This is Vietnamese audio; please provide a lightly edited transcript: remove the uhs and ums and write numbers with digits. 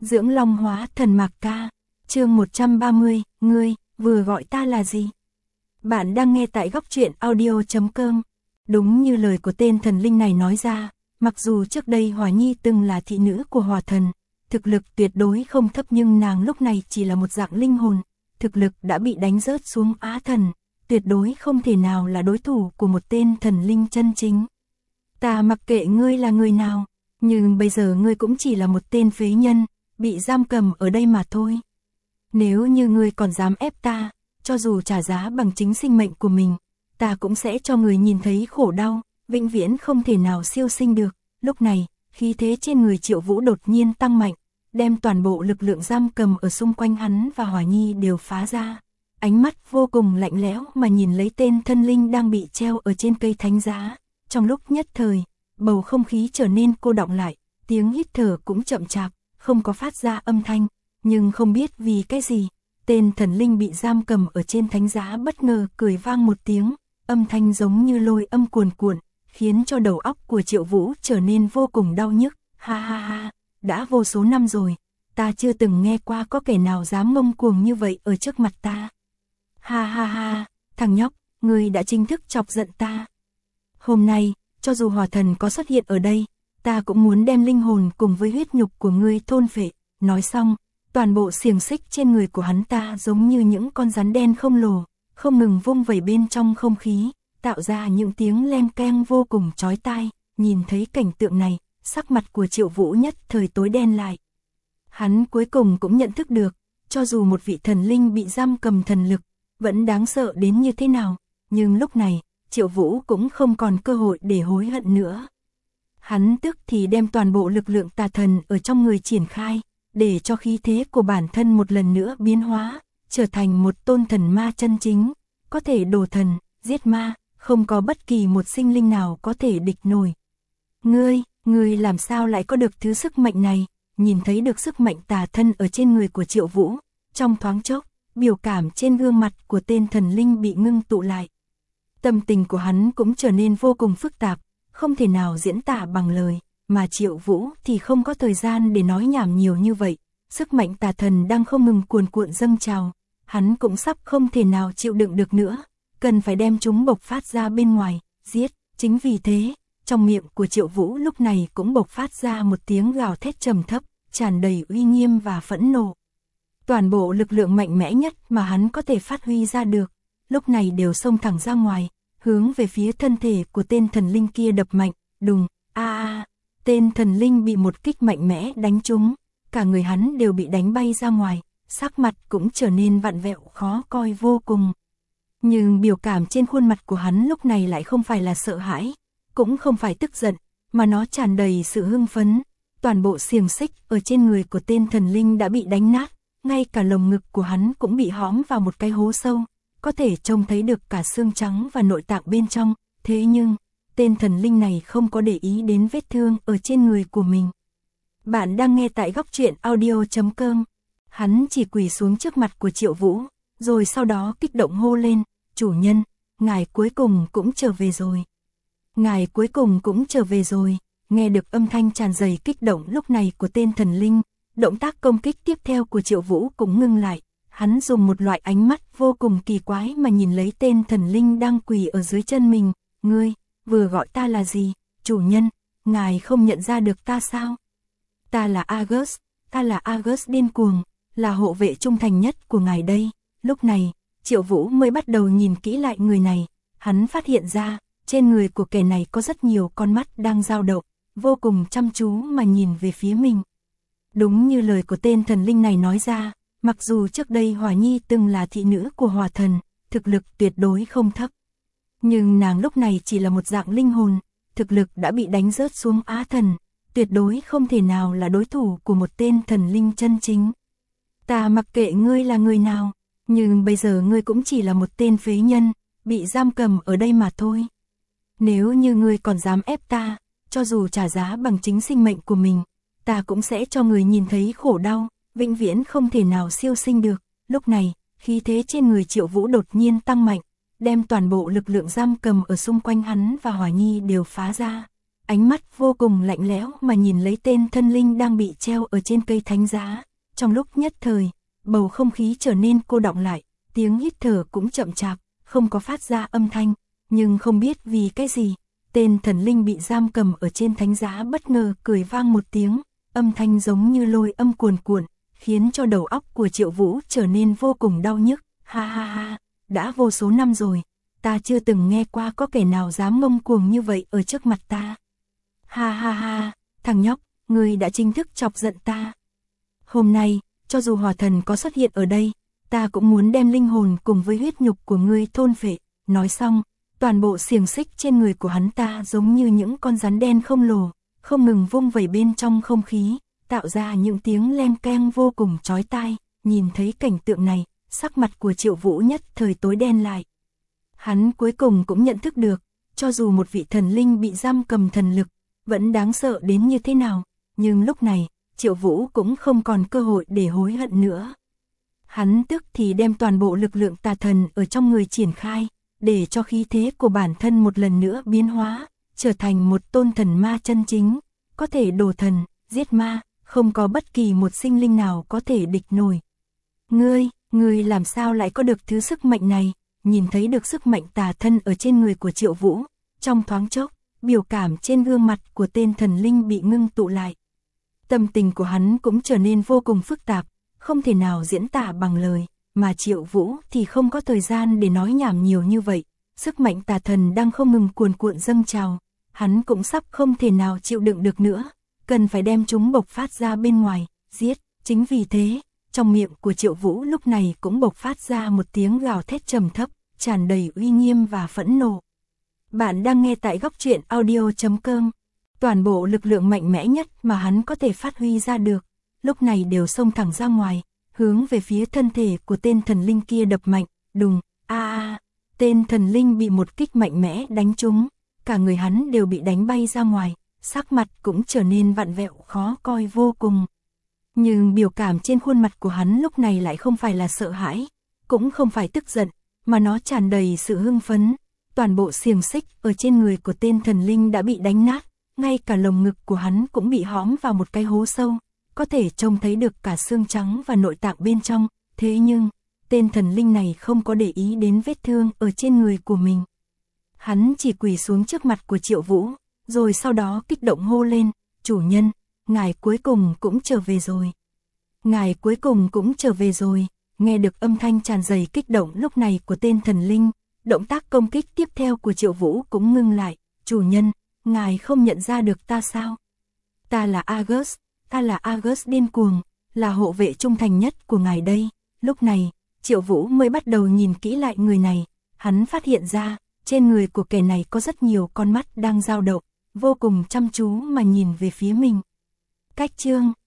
Dưỡng Long Hóa Thần Mạc Ca, chương 130, ngươi, vừa gọi ta là gì? Bạn đang nghe tại góc truyện audio.com. Đúng như lời của tên thần linh này nói ra, mặc dù trước đây Hòa Nhi từng là thị nữ của Hòa Thần, thực lực tuyệt đối không thấp nhưng nàng lúc này chỉ là một dạng linh hồn, thực lực đã bị đánh rớt xuống Á Thần, tuyệt đối không thể nào là đối thủ của một tên thần linh chân chính. Ta mặc kệ ngươi là người nào, nhưng bây giờ ngươi cũng chỉ là một tên phế nhân, bị giam cầm ở đây mà thôi. Nếu như ngươi còn dám ép ta, cho dù trả giá bằng chính sinh mệnh của mình, ta cũng sẽ cho người nhìn thấy khổ đau, vĩnh viễn không thể nào siêu sinh được. Lúc này, khí thế trên người Triệu Vũ đột nhiên tăng mạnh, đem toàn bộ lực lượng giam cầm ở xung quanh hắn và Hòa Nhi đều phá ra. Ánh mắt vô cùng lạnh lẽo mà nhìn lấy tên thân linh đang bị treo ở trên cây thánh giá. Trong lúc nhất thời, bầu không khí trở nên cô đọng lại, tiếng hít thở cũng chậm chạp, không có phát ra âm thanh, nhưng không biết vì cái gì, tên thần linh bị giam cầm ở trên thánh giá bất ngờ cười vang một tiếng, âm thanh giống như lôi âm cuồn cuộn, khiến cho đầu óc của Triệu Vũ trở nên vô cùng đau nhức. Ha ha ha, đã vô số năm rồi, ta chưa từng nghe qua có kẻ nào dám ngông cuồng như vậy ở trước mặt ta. Ha ha ha, thằng nhóc, ngươi đã chính thức chọc giận ta. Hôm nay, cho dù Hòa Thần có xuất hiện ở đây, ta cũng muốn đem linh hồn cùng với huyết nhục của ngươi thôn phệ. Nói xong, toàn bộ xiềng xích trên người của hắn ta giống như những con rắn đen khổng lồ, không ngừng vung vẩy bên trong không khí, tạo ra những tiếng len keng vô cùng chói tai. Nhìn thấy cảnh tượng này, sắc mặt của Triệu Vũ nhất thời tối đen lại. Hắn cuối cùng cũng nhận thức được, cho dù một vị thần linh bị giam cầm thần lực, vẫn đáng sợ đến như thế nào, nhưng lúc này, Triệu Vũ cũng không còn cơ hội để hối hận nữa. Hắn tức thì đem toàn bộ lực lượng tà thần ở trong người triển khai, để cho khí thế của bản thân một lần nữa biến hóa, trở thành một tôn thần ma chân chính, có thể đổ thần, giết ma, không có bất kỳ một sinh linh nào có thể địch nổi. Ngươi làm sao lại có được thứ sức mạnh này? Nhìn thấy được sức mạnh tà thân ở trên người của Triệu Vũ, trong thoáng chốc, biểu cảm trên gương mặt của tên thần linh bị ngưng tụ lại. Tâm tình của hắn cũng trở nên vô cùng phức tạp, không thể nào diễn tả bằng lời, mà Triệu Vũ thì không có thời gian để nói nhảm nhiều như vậy. Sức mạnh tà thần đang không ngừng cuồn cuộn dâng trào, hắn cũng sắp không thể nào chịu đựng được nữa, cần phải đem chúng bộc phát ra bên ngoài, giết. Chính vì thế, trong miệng của Triệu Vũ lúc này cũng bộc phát ra một tiếng gào thét trầm thấp, tràn đầy uy nghiêm và phẫn nộ. Toàn bộ lực lượng mạnh mẽ nhất mà hắn có thể phát huy ra được, lúc này đều xông thẳng ra ngoài, hướng về phía thân thể của tên thần linh kia đập mạnh. Đùng, tên thần linh bị một kích mạnh mẽ đánh trúng, cả người hắn đều bị đánh bay ra ngoài, sắc mặt cũng trở nên vặn vẹo khó coi vô cùng. Nhưng biểu cảm trên khuôn mặt của hắn lúc này lại không phải là sợ hãi, cũng không phải tức giận, mà nó tràn đầy sự hưng phấn. Toàn bộ xiềng xích ở trên người của tên thần linh đã bị đánh nát, ngay cả lồng ngực của hắn cũng bị hõm vào một cái hố sâu, có thể trông thấy được cả xương trắng và nội tạng bên trong. Thế nhưng, tên thần linh này không có để ý đến vết thương ở trên người của mình. Bạn đang nghe tại góc truyện audio.com. Hắn chỉ quỳ xuống trước mặt của Triệu Vũ, rồi sau đó kích động hô lên, chủ nhân, ngài cuối cùng cũng trở về rồi. Ngài cuối cùng cũng trở về rồi. Nghe được âm thanh tràn đầy kích động lúc này của tên thần linh, động tác công kích tiếp theo của Triệu Vũ cũng ngưng lại. Hắn dùng một loại ánh mắt vô cùng kỳ quái mà nhìn lấy tên thần linh đang quỳ ở dưới chân mình. Ngươi, vừa gọi ta là gì? Chủ nhân, ngài không nhận ra được ta sao? Ta là Argus điên cuồng, là hộ vệ trung thành nhất của ngài đây. Lúc này, Triệu Vũ mới bắt đầu nhìn kỹ lại người này. Hắn phát hiện ra, trên người của kẻ này có rất nhiều con mắt đang dao động, vô cùng chăm chú mà nhìn về phía mình. Đúng như lời của tên thần linh này nói ra, mặc dù trước đây Hòa Nhi từng là thị nữ của Hòa Thần, thực lực tuyệt đối không thấp, nhưng nàng lúc này chỉ là một dạng linh hồn, thực lực đã bị đánh rớt xuống Á Thần, tuyệt đối không thể nào là đối thủ của một tên thần linh chân chính. Ta mặc kệ ngươi là người nào, nhưng bây giờ ngươi cũng chỉ là một tên phế nhân, bị giam cầm ở đây mà thôi. Nếu như ngươi còn dám ép ta, cho dù trả giá bằng chính sinh mệnh của mình, ta cũng sẽ cho người nhìn thấy khổ đau, vĩnh viễn không thể nào siêu sinh được. Lúc này, khí thế trên người Triệu Vũ đột nhiên tăng mạnh, đem toàn bộ lực lượng giam cầm ở xung quanh hắn và Hòa Nhi đều phá ra. ánh mắt vô cùng lạnh lẽo mà nhìn lấy tên thân linh đang bị treo ở trên cây thánh giá. Trong lúc nhất thời, bầu không khí trở nên cô đọng lại, tiếng hít thở cũng chậm chạp, không có phát ra âm thanh, nhưng không biết vì cái gì, tên thần linh bị giam cầm ở trên thánh giá bất ngờ cười vang một tiếng, âm thanh giống như lôi âm cuồn cuộn, khiến cho đầu óc của Triệu Vũ trở nên vô cùng đau nhức. Ha ha ha, đã vô số năm rồi, ta chưa từng nghe qua có kẻ nào dám ngông cuồng như vậy ở trước mặt ta. Ha ha ha, thằng nhóc, ngươi đã chính thức chọc giận ta. Hôm nay, cho dù hỏa thần có xuất hiện ở đây, ta cũng muốn đem linh hồn cùng với huyết nhục của ngươi thôn phệ. Nói xong, toàn bộ xiềng xích trên người của hắn ta giống như những con rắn đen khổng lồ, không ngừng vung vẩy bên trong không khí, tạo ra những tiếng len keng vô cùng chói tai. Nhìn thấy cảnh tượng này, sắc mặt của Triệu Vũ nhất thời tối đen lại. Hắn cuối cùng cũng nhận thức được, cho dù một vị thần linh bị giam cầm thần lực, vẫn đáng sợ đến như thế nào, nhưng lúc này, Triệu Vũ cũng không còn cơ hội để hối hận nữa. Hắn tức thì đem toàn bộ lực lượng tà thần ở trong người triển khai, để cho khí thế của bản thân một lần nữa biến hóa, trở thành một tôn thần ma chân chính, có thể đổ thần, giết ma, không có bất kỳ một sinh linh nào có thể địch nổi. Ngươi làm sao lại có được thứ sức mạnh này? Nhìn thấy được sức mạnh tà thân ở trên người của Triệu Vũ, trong thoáng chốc, biểu cảm trên gương mặt của tên thần linh bị ngưng tụ lại. Tâm tình của hắn cũng trở nên vô cùng phức tạp, không thể nào diễn tả bằng lời, mà Triệu Vũ thì không có thời gian để nói nhảm nhiều như vậy. Sức mạnh tà thần đang không ngừng cuồn cuộn dâng trào, hắn cũng sắp không thể nào chịu đựng được nữa, cần phải đem chúng bộc phát ra bên ngoài, giết. Chính vì thế, trong miệng của Triệu Vũ lúc này cũng bộc phát ra một tiếng gào thét trầm thấp, tràn đầy uy nghiêm và phẫn nộ. Bạn đang nghe tại góc truyện audio.com. Toàn bộ lực lượng mạnh mẽ nhất mà hắn có thể phát huy ra được, lúc này đều xông thẳng ra ngoài, hướng về phía thân thể của tên thần linh kia đập mạnh. Đùng, tên thần linh bị một kích mạnh mẽ đánh trúng, cả người hắn đều bị đánh bay ra ngoài, sắc mặt cũng trở nên vặn vẹo khó coi vô cùng. Nhưng biểu cảm trên khuôn mặt của hắn lúc này lại không phải là sợ hãi, cũng không phải tức giận, mà nó tràn đầy sự hưng phấn. Toàn bộ xiềng xích ở trên người của tên thần linh đã bị đánh nát, ngay cả lồng ngực của hắn cũng bị hõm vào một cái hố sâu, có thể trông thấy được cả xương trắng và nội tạng bên trong. Thế nhưng, tên thần linh này không có để ý đến vết thương ở trên người của mình. Hắn chỉ quỳ xuống trước mặt của Triệu Vũ, rồi sau đó kích động hô lên, chủ nhân, ngài cuối cùng cũng trở về rồi. Ngài cuối cùng cũng trở về rồi. Nghe được âm thanh tràn đầy kích động lúc này của tên thần linh, động tác công kích tiếp theo của Triệu Vũ cũng ngưng lại. Chủ nhân, ngài không nhận ra được ta sao? Ta là Argus điên cuồng, là hộ vệ trung thành nhất của ngài đây. Lúc này, Triệu Vũ mới bắt đầu nhìn kỹ lại người này, hắn phát hiện ra, trên người của kẻ này có rất nhiều con mắt đang dao động, vô cùng chăm chú mà nhìn về phía mình. Cách chương